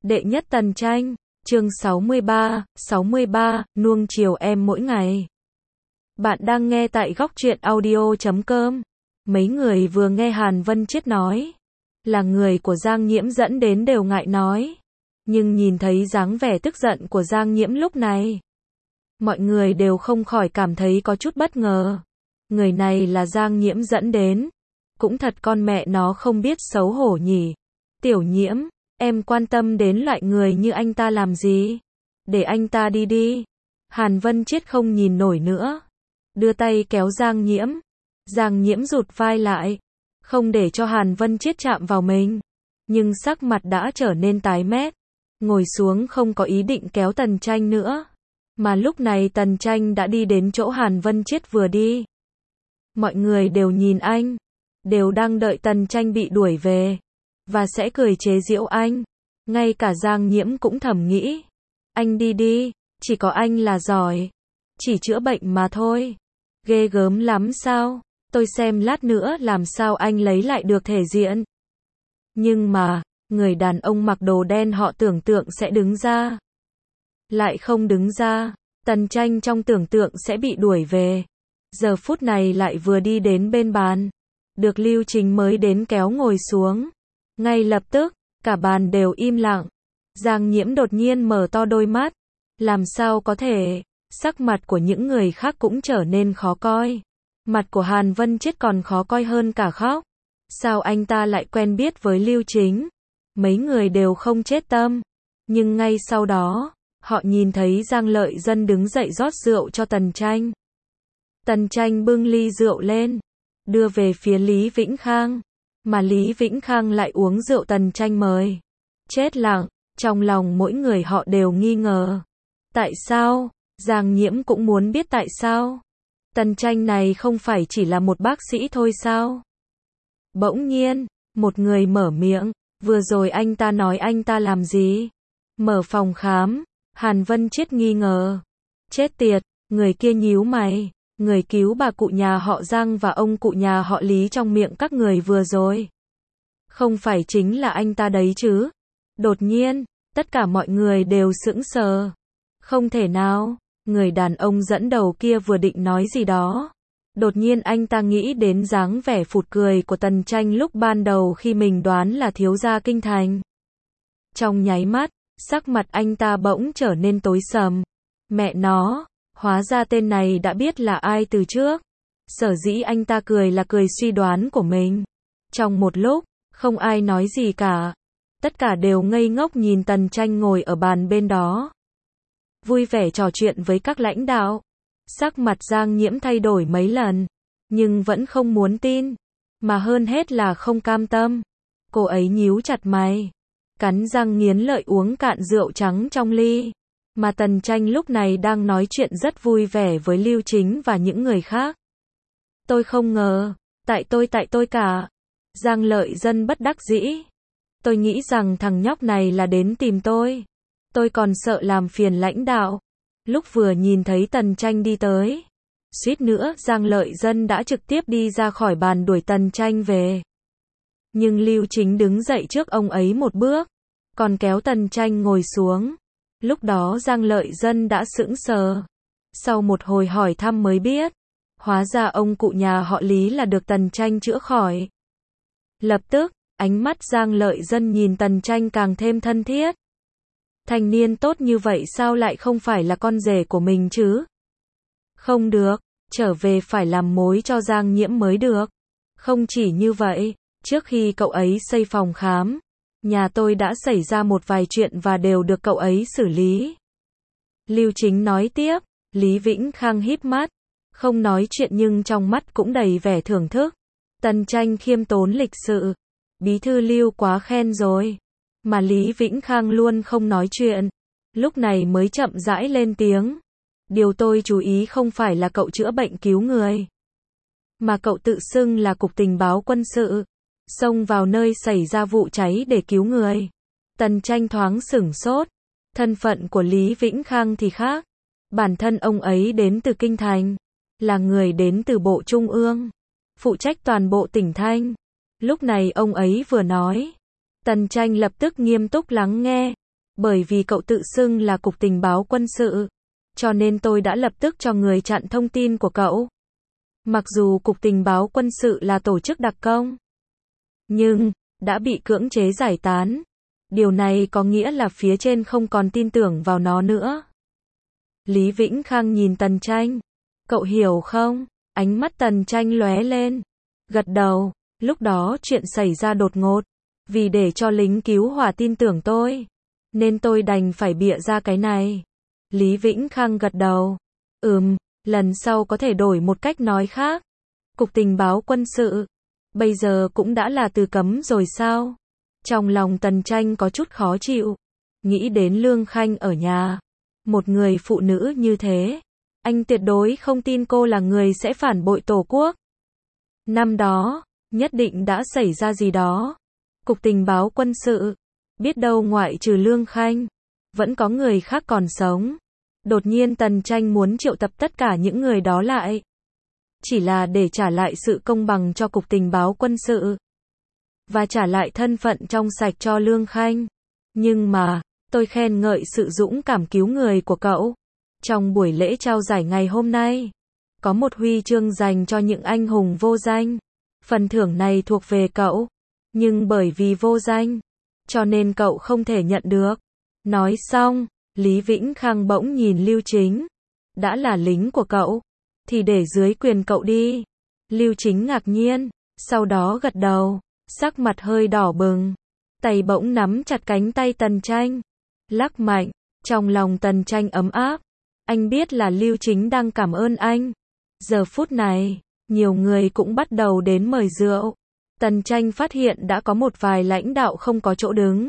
Đệ nhất Tần Tranh, chương 63, nuông chiều em mỗi ngày. Bạn đang nghe tại góc truyện audio.com. Mấy người vừa nghe Hàn Vân Chiết nói, là người của Giang Nhiễm dẫn đến đều ngại nói. Nhưng nhìn thấy dáng vẻ tức giận của Giang Nhiễm lúc này, mọi người đều không khỏi cảm thấy có chút bất ngờ. Người này là Giang Nhiễm dẫn đến. Cũng thật con mẹ nó không biết xấu hổ nhỉ. Tiểu Nhiễm, em quan tâm đến loại người như anh ta làm gì? Để anh ta đi đi. Hàn Vân Chiết không nhìn nổi nữa. Đưa tay kéo Giang Nhiễm. Giang Nhiễm rụt vai lại. Không để cho Hàn Vân Chiết chạm vào mình. Nhưng sắc mặt đã trở nên tái mét. Ngồi xuống không có ý định kéo Tần Tranh nữa. Mà lúc này Tần Tranh đã đi đến chỗ Hàn Vân Chiết vừa đi. Mọi người đều nhìn anh. Đều đang đợi Tần Tranh bị đuổi về. Và sẽ cười chế giễu anh. Ngay cả Giang Nhiễm cũng thầm nghĩ. Anh đi đi, chỉ có anh là giỏi. Chỉ chữa bệnh mà thôi. Ghê gớm lắm sao? Tôi xem lát nữa làm sao anh lấy lại được thể diện. Nhưng mà, người đàn ông mặc đồ đen họ tưởng tượng sẽ đứng ra. Lại không đứng ra. Tần Tranh trong tưởng tượng sẽ bị đuổi về. Giờ phút này lại vừa đi đến bên bàn. Được Lưu Chính mới đến kéo ngồi xuống. Ngay lập tức, cả bàn đều im lặng. Giang Nhiễm đột nhiên mở to đôi mắt. Làm sao có thể? Sắc mặt của những người khác cũng trở nên khó coi. Mặt của Hàn Vân Chiết còn khó coi hơn cả khóc. Sao anh ta lại quen biết với Lưu Chính? Mấy người đều không chết tâm. Nhưng ngay sau đó, họ nhìn thấy Giang Lợi Dân đứng dậy rót rượu cho Tần Tranh. Tần Tranh bưng ly rượu lên, đưa về phía Lý Vĩnh Khang. Mà Lý Vĩnh Khang lại uống rượu Tần Tranh mời. Chết lặng, trong lòng mỗi người họ đều nghi ngờ. Tại sao? Giang Nhiễm cũng muốn biết tại sao. Tần Tranh này không phải chỉ là một bác sĩ thôi sao? Bỗng nhiên, một người mở miệng. Vừa rồi anh ta nói anh ta làm gì? Mở phòng khám. Hàn Vân Chiết nghi ngờ. Chết tiệt, người kia nhíu mày. Người cứu bà cụ nhà họ Giang và ông cụ nhà họ Lý trong miệng các người vừa rồi. Không phải chính là anh ta đấy chứ? Đột nhiên, tất cả mọi người đều sững sờ. Không thể nào, người đàn ông dẫn đầu kia vừa định nói gì đó. Đột nhiên anh ta nghĩ đến dáng vẻ phụt cười của Tần Tranh lúc ban đầu khi mình đoán là thiếu gia kinh thành. Trong nháy mắt, sắc mặt anh ta bỗng trở nên tối sầm. Mẹ nó, hóa ra tên này đã biết là ai từ trước. Sở dĩ anh ta cười là cười suy đoán của mình. Trong một lúc, không ai nói gì cả. Tất cả đều ngây ngốc nhìn Tần Tranh ngồi ở bàn bên đó. Vui vẻ trò chuyện với các lãnh đạo. Sắc mặt Giang Nhiễm thay đổi mấy lần. Nhưng vẫn không muốn tin. Mà hơn hết là không cam tâm. Cô ấy nhíu chặt mày. Cắn răng nghiến lợi uống cạn rượu trắng trong ly. Mà Tần Tranh lúc này đang nói chuyện rất vui vẻ với Lưu Chính và những người khác. Tôi không ngờ. Tại tôi cả. Giang Lợi Dân bất đắc dĩ. Tôi nghĩ rằng thằng nhóc này là đến tìm tôi. Tôi còn sợ làm phiền lãnh đạo. Lúc vừa nhìn thấy Tần Tranh đi tới, suýt nữa Giang Lợi Dân đã trực tiếp đi ra khỏi bàn đuổi Tần Tranh về. Nhưng Lưu Chính đứng dậy trước ông ấy một bước, còn kéo Tần Tranh ngồi xuống. Lúc đó Giang Lợi Dân đã sững sờ. Sau một hồi hỏi thăm mới biết, hóa ra ông cụ nhà họ Lý là được Tần Tranh chữa khỏi. Lập tức, ánh mắt Giang Lợi Dân nhìn Tần Tranh càng thêm thân thiết. Thanh niên tốt như vậy sao lại không phải là con rể của mình chứ? Không được, trở về phải làm mối cho Giang Nhiễm mới được. Không chỉ như vậy, trước khi cậu ấy xây phòng khám, nhà tôi đã xảy ra một vài chuyện và đều được cậu ấy xử lý. Lưu Chính nói tiếp. Lý Vĩnh Khang híp mắt, không nói chuyện nhưng trong mắt cũng đầy vẻ thưởng thức. Tần Tranh khiêm tốn lịch sự. Bí thư Lưu quá khen rồi. Mà Lý Vĩnh Khang luôn không nói chuyện. Lúc này mới chậm rãi lên tiếng. Điều tôi chú ý không phải là cậu chữa bệnh cứu người. Mà cậu tự xưng là cục tình báo quân sự. Xông vào nơi xảy ra vụ cháy để cứu người. Tần Tranh thoáng sửng sốt. Thân phận của Lý Vĩnh Khang thì khác. Bản thân ông ấy đến từ Kinh Thành. Là người đến từ Bộ Trung ương. Phụ trách toàn bộ tỉnh Thanh. Lúc này ông ấy vừa nói. Tần Tranh lập tức nghiêm túc lắng nghe. Bởi vì cậu tự xưng là cục tình báo quân sự, cho nên tôi đã lập tức cho người chặn thông tin của cậu. Mặc dù cục tình báo quân sự là tổ chức đặc công, nhưng đã bị cưỡng chế giải tán. Điều này có nghĩa là phía trên không còn tin tưởng vào nó nữa. Lý Vĩnh Khang nhìn Tần Tranh. Cậu hiểu không? Ánh mắt Tần Tranh lóe lên. Gật đầu. Lúc đó chuyện xảy ra đột ngột. Vì để cho lính cứu hỏa tin tưởng tôi, nên tôi đành phải bịa ra cái này. Lý Vĩnh Khang gật đầu. Lần sau có thể đổi một cách nói khác. Cục tình báo quân sự, bây giờ cũng đã là từ cấm rồi sao? Trong lòng Tần Tranh có chút khó chịu. Nghĩ đến Lương Khanh ở nhà. Một người phụ nữ như thế. Anh tuyệt đối không tin cô là người sẽ phản bội Tổ quốc. Năm đó, nhất định đã xảy ra gì đó. Cục tình báo quân sự, biết đâu ngoại trừ Lương Khanh, vẫn có người khác còn sống. Đột nhiên Tần Tranh muốn triệu tập tất cả những người đó lại. Chỉ là để trả lại sự công bằng cho Cục tình báo quân sự. Và trả lại thân phận trong sạch cho Lương Khanh. Nhưng mà, tôi khen ngợi sự dũng cảm cứu người của cậu. Trong buổi lễ trao giải ngày hôm nay, có một huy chương dành cho những anh hùng vô danh. Phần thưởng này thuộc về cậu. Nhưng bởi vì vô danh, cho nên cậu không thể nhận được. Nói xong, Lý Vĩnh Khang bỗng nhìn Lưu Chính. Đã là lính của cậu, thì để dưới quyền cậu đi. Lưu Chính ngạc nhiên, sau đó gật đầu, sắc mặt hơi đỏ bừng. Tay bỗng nắm chặt cánh tay Tần Tranh, lắc mạnh, trong lòng Tần Tranh ấm áp. Anh biết là Lưu Chính đang cảm ơn anh. Giờ phút này, nhiều người cũng bắt đầu đến mời rượu. Tần Tranh phát hiện đã có một vài lãnh đạo không có chỗ đứng.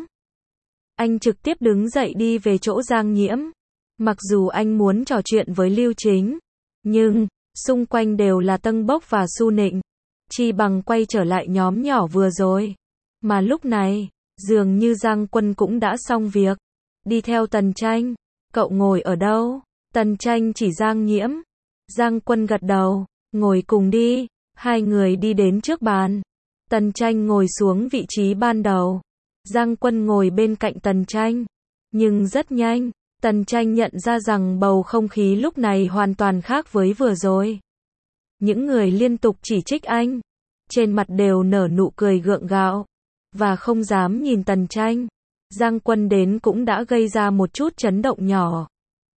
Anh trực tiếp đứng dậy đi về chỗ Giang Nhiễm. Mặc dù anh muốn trò chuyện với Lưu Chính, nhưng xung quanh đều là Tân Bốc và Su Nịnh. Chi bằng quay trở lại nhóm nhỏ vừa rồi. Mà lúc này, dường như Giang Quân cũng đã xong việc. Đi theo Tần Tranh. Cậu ngồi ở đâu? Tần Tranh chỉ Giang Nhiễm. Giang Quân gật đầu. Ngồi cùng đi. Hai người đi đến trước bàn. Tần Tranh ngồi xuống vị trí ban đầu. Giang Quân ngồi bên cạnh Tần Tranh. Nhưng rất nhanh, Tần Tranh nhận ra rằng bầu không khí lúc này hoàn toàn khác với vừa rồi. Những người liên tục chỉ trích anh, trên mặt đều nở nụ cười gượng gạo, và không dám nhìn Tần Tranh. Giang Quân đến cũng đã gây ra một chút chấn động nhỏ.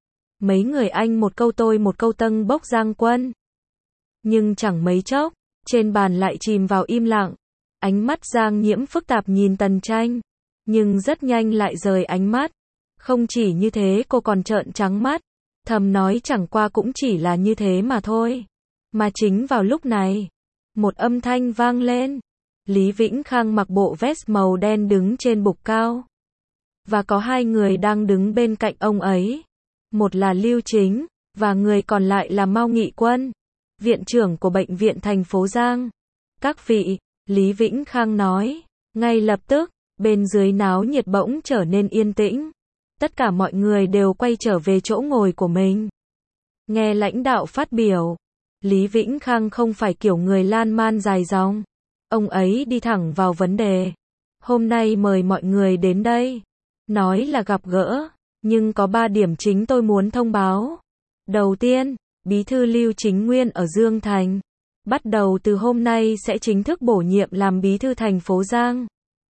Mấy người anh một câu tôi một câu Tân Bốc Giang Quân. Nhưng chẳng mấy chốc, trên bàn lại chìm vào im lặng. Ánh mắt Giang Nhiễm phức tạp nhìn Tần Tranh, nhưng rất nhanh lại rời ánh mắt. Không chỉ như thế cô còn trợn trắng mắt, thầm nói chẳng qua cũng chỉ là như thế mà thôi. Mà chính vào lúc này, một âm thanh vang lên. Lý Vĩnh Khang mặc bộ vest màu đen đứng trên bục cao. Và có hai người đang đứng bên cạnh ông ấy. Một là Lưu Chính, và người còn lại là Mao Nghị Quân, viện trưởng của bệnh viện thành phố Giang. Các vị, Lý Vĩnh Khang nói, ngay lập tức, bên dưới náo nhiệt bỗng trở nên yên tĩnh. Tất cả mọi người đều quay trở về chỗ ngồi của mình. Nghe lãnh đạo phát biểu, Lý Vĩnh Khang không phải kiểu người lan man dài dòng. Ông ấy đi thẳng vào vấn đề. Hôm nay mời mọi người đến đây. Nói là gặp gỡ, nhưng có 3 điểm chính tôi muốn thông báo. Đầu tiên, Bí thư Lưu Chính Nguyên ở Dương Thành. Bắt đầu từ hôm nay sẽ chính thức bổ nhiệm làm bí thư thành phố Giang.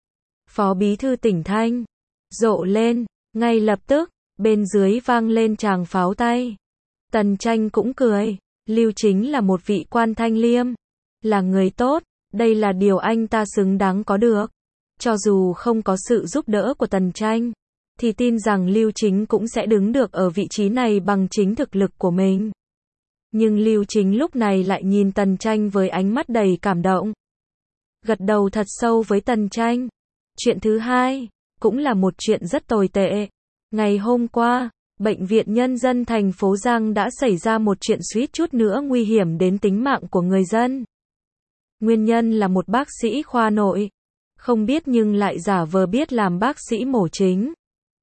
Phó bí thư tỉnh Thanh. Rộ lên, ngay lập tức, bên dưới vang lên tràng pháo tay. Tần Tranh cũng cười. Lưu Chính là một vị quan thanh liêm, là người tốt, đây là điều anh ta xứng đáng có được. Cho dù không có sự giúp đỡ của Tần Tranh, thì tin rằng Lưu Chính cũng sẽ đứng được ở vị trí này bằng chính thực lực của mình. Nhưng Lưu Chính lúc này lại nhìn Tần Tranh với ánh mắt đầy cảm động. Gật đầu thật sâu với Tần Tranh. Chuyện thứ hai, cũng là một chuyện rất tồi tệ. Ngày hôm qua, Bệnh viện Nhân dân thành phố Giang đã xảy ra một chuyện suýt chút nữa nguy hiểm đến tính mạng của người dân. Nguyên nhân là một bác sĩ khoa nội, không biết nhưng lại giả vờ biết làm bác sĩ mổ chính.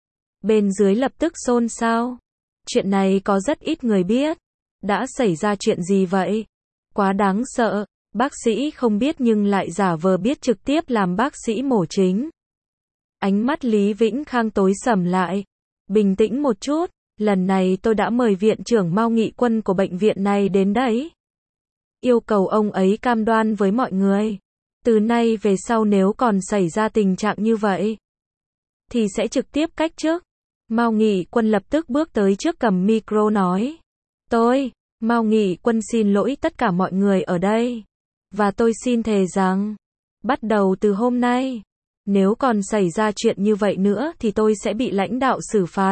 Bên dưới lập tức xôn xao. Chuyện này có rất ít người biết. Đã xảy ra chuyện gì vậy? Quá đáng sợ, bác sĩ không biết nhưng lại giả vờ biết trực tiếp làm bác sĩ mổ chính. Ánh mắt Lý Vĩnh Khang tối sầm lại. Bình tĩnh một chút, lần này tôi đã mời viện trưởng Mao Nghị Quân của bệnh viện này đến đấy. Yêu cầu ông ấy cam đoan với mọi người. Từ nay về sau nếu còn xảy ra tình trạng như vậy, thì sẽ trực tiếp cách chức. Mao Nghị Quân lập tức bước tới trước cầm micro nói. Tôi, Mao Nghị Quân xin lỗi tất cả mọi người ở đây. Và tôi xin thề rằng, bắt đầu từ hôm nay, nếu còn xảy ra chuyện như vậy nữa thì tôi sẽ bị lãnh đạo xử phạt.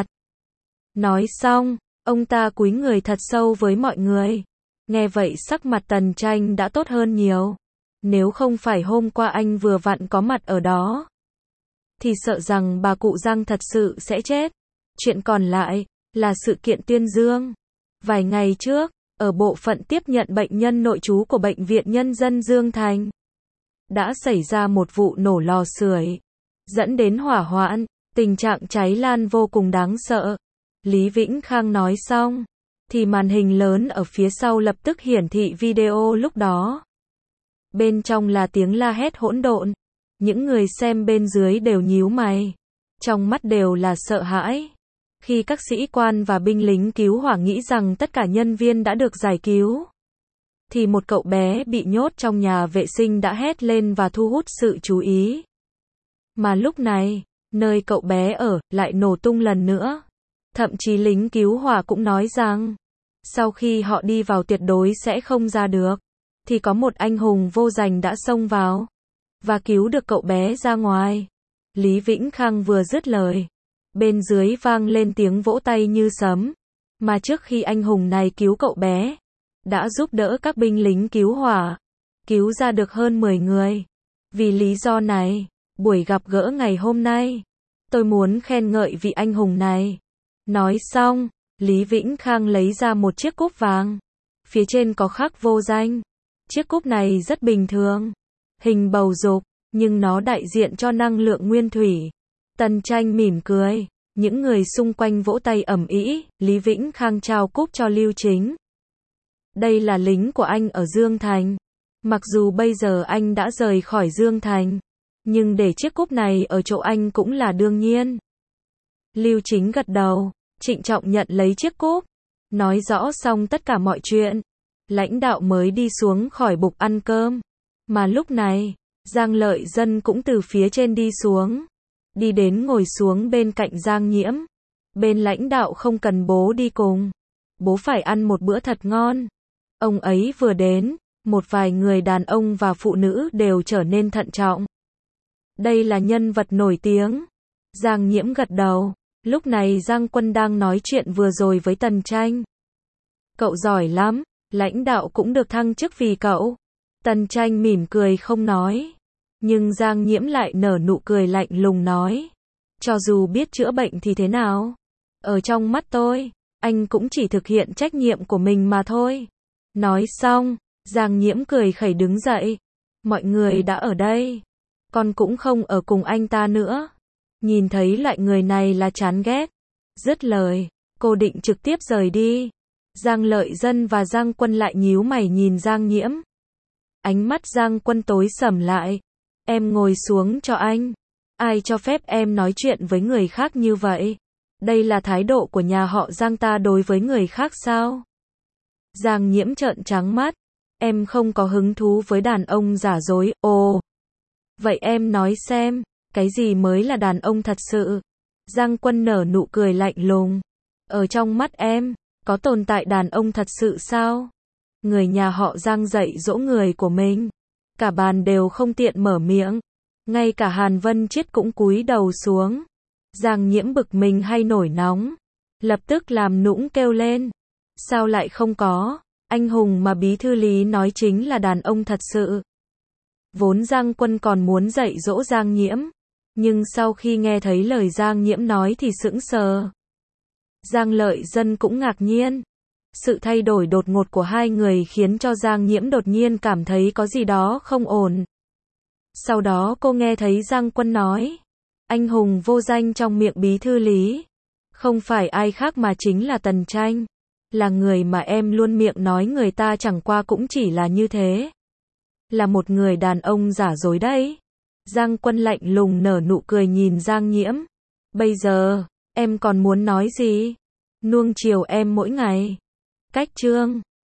Nói xong, ông ta cúi người thật sâu với mọi người. Nghe vậy sắc mặt Tần Tranh đã tốt hơn nhiều. Nếu không phải hôm qua anh vừa vặn có mặt ở đó, thì sợ rằng bà cụ Giang thật sự sẽ chết. Chuyện còn lại, là sự kiện tuyên dương. Vài ngày trước, ở bộ phận tiếp nhận bệnh nhân nội trú của Bệnh viện Nhân dân Dương Thành, đã xảy ra một vụ nổ lò sưởi, dẫn đến hỏa hoạn, tình trạng cháy lan vô cùng đáng sợ. Lý Vĩnh Khang nói xong, thì màn hình lớn ở phía sau lập tức hiển thị video lúc đó. Bên trong là tiếng la hét hỗn độn. Những người xem bên dưới đều nhíu mày. Trong mắt đều là sợ hãi. Khi các sĩ quan và binh lính cứu hỏa nghĩ rằng tất cả nhân viên đã được giải cứu, thì một cậu bé bị nhốt trong nhà vệ sinh đã hét lên và thu hút sự chú ý. Mà lúc này, nơi cậu bé ở, lại nổ tung lần nữa. Thậm chí lính cứu hỏa cũng nói rằng, sau khi họ đi vào tuyệt đối sẽ không ra được, thì có một anh hùng vô danh đã xông vào, và cứu được cậu bé ra ngoài. Lý Vĩnh Khang vừa dứt lời, bên dưới vang lên tiếng vỗ tay như sấm. Mà trước khi anh hùng này cứu cậu bé, đã giúp đỡ các binh lính cứu hỏa, cứu ra được hơn 10 người. Vì lý do này, buổi gặp gỡ ngày hôm nay, tôi muốn khen ngợi vị anh hùng này. Nói xong, Lý Vĩnh Khang lấy ra một chiếc cúp vàng. Phía trên có khắc vô danh. Chiếc cúp này rất bình thường, hình bầu dục, nhưng nó đại diện cho năng lượng nguyên thủy. Tần Tranh mỉm cười, những người xung quanh vỗ tay ầm ĩ. Lý Vĩnh Khang trao cúp cho Lưu Chính. Đây là lính của anh ở Dương Thành. Mặc dù bây giờ anh đã rời khỏi Dương Thành, nhưng để chiếc cúp này ở chỗ anh cũng là đương nhiên. Lưu Chính gật đầu, trịnh trọng nhận lấy chiếc cúp. Nói rõ xong tất cả mọi chuyện, lãnh đạo mới đi xuống khỏi bục ăn cơm. Mà lúc này, Giang Lợi Dân cũng từ phía trên đi xuống, đi đến ngồi xuống bên cạnh Giang Nhiễm. Bên lãnh đạo không cần bố đi cùng, bố phải ăn một bữa thật ngon. Ông ấy vừa đến, một vài người đàn ông và phụ nữ đều trở nên thận trọng. Đây là nhân vật nổi tiếng. Giang Nhiễm gật đầu. Lúc này Giang Quân đang nói chuyện vừa rồi với Tần Tranh. Cậu giỏi lắm, lãnh đạo cũng được thăng chức vì cậu. Tần Tranh mỉm cười không nói. Nhưng Giang Nhiễm lại nở nụ cười lạnh lùng nói. Cho dù biết chữa bệnh thì thế nào? Ở trong mắt tôi, anh cũng chỉ thực hiện trách nhiệm của mình mà thôi. Nói xong, Giang Nhiễm cười khẩy đứng dậy. Mọi người đã ở đây, con cũng không ở cùng anh ta nữa. Nhìn thấy loại người này là chán ghét. Dứt lời, cô định trực tiếp rời đi. Giang Lợi Dân và Giang Quân lại nhíu mày nhìn Giang Nhiễm. Ánh mắt Giang Quân tối sầm lại. Em ngồi xuống cho anh. Ai cho phép em nói chuyện với người khác như vậy? Đây là thái độ của nhà họ Giang ta đối với người khác sao? Giang Nhiễm trợn trắng mắt. Em không có hứng thú với đàn ông giả dối. Ồ, vậy em nói xem, cái gì mới là đàn ông thật sự? Giang Quân nở nụ cười lạnh lùng. Ở trong mắt em, có tồn tại đàn ông thật sự sao? Người nhà họ Giang dạy dỗ người của mình, cả bàn đều không tiện mở miệng. Ngay cả Hàn Vân Chiết cũng cúi đầu xuống. Giang Nhiễm bực mình hay nổi nóng, lập tức làm nũng kêu lên. Sao lại không có? Anh hùng mà bí thư Lý nói chính là đàn ông thật sự. Vốn Giang Quân còn muốn dạy dỗ Giang Nhiễm, nhưng sau khi nghe thấy lời Giang Nhiễm nói thì sững sờ. Giang Lợi Dân cũng ngạc nhiên. Sự thay đổi đột ngột của hai người khiến cho Giang Nhiễm đột nhiên cảm thấy có gì đó không ổn. Sau đó cô nghe thấy Giang Quân nói, anh hùng vô danh trong miệng bí thư Lý, không phải ai khác mà chính là Tần Tranh, là người mà em luôn miệng nói người ta chẳng qua cũng chỉ là như thế, là một người đàn ông giả dối đấy. Giang Quân lạnh lùng nở nụ cười nhìn Giang Nhiễm. Bây giờ, em còn muốn nói gì? Nuông chiều em mỗi ngày. Cách chương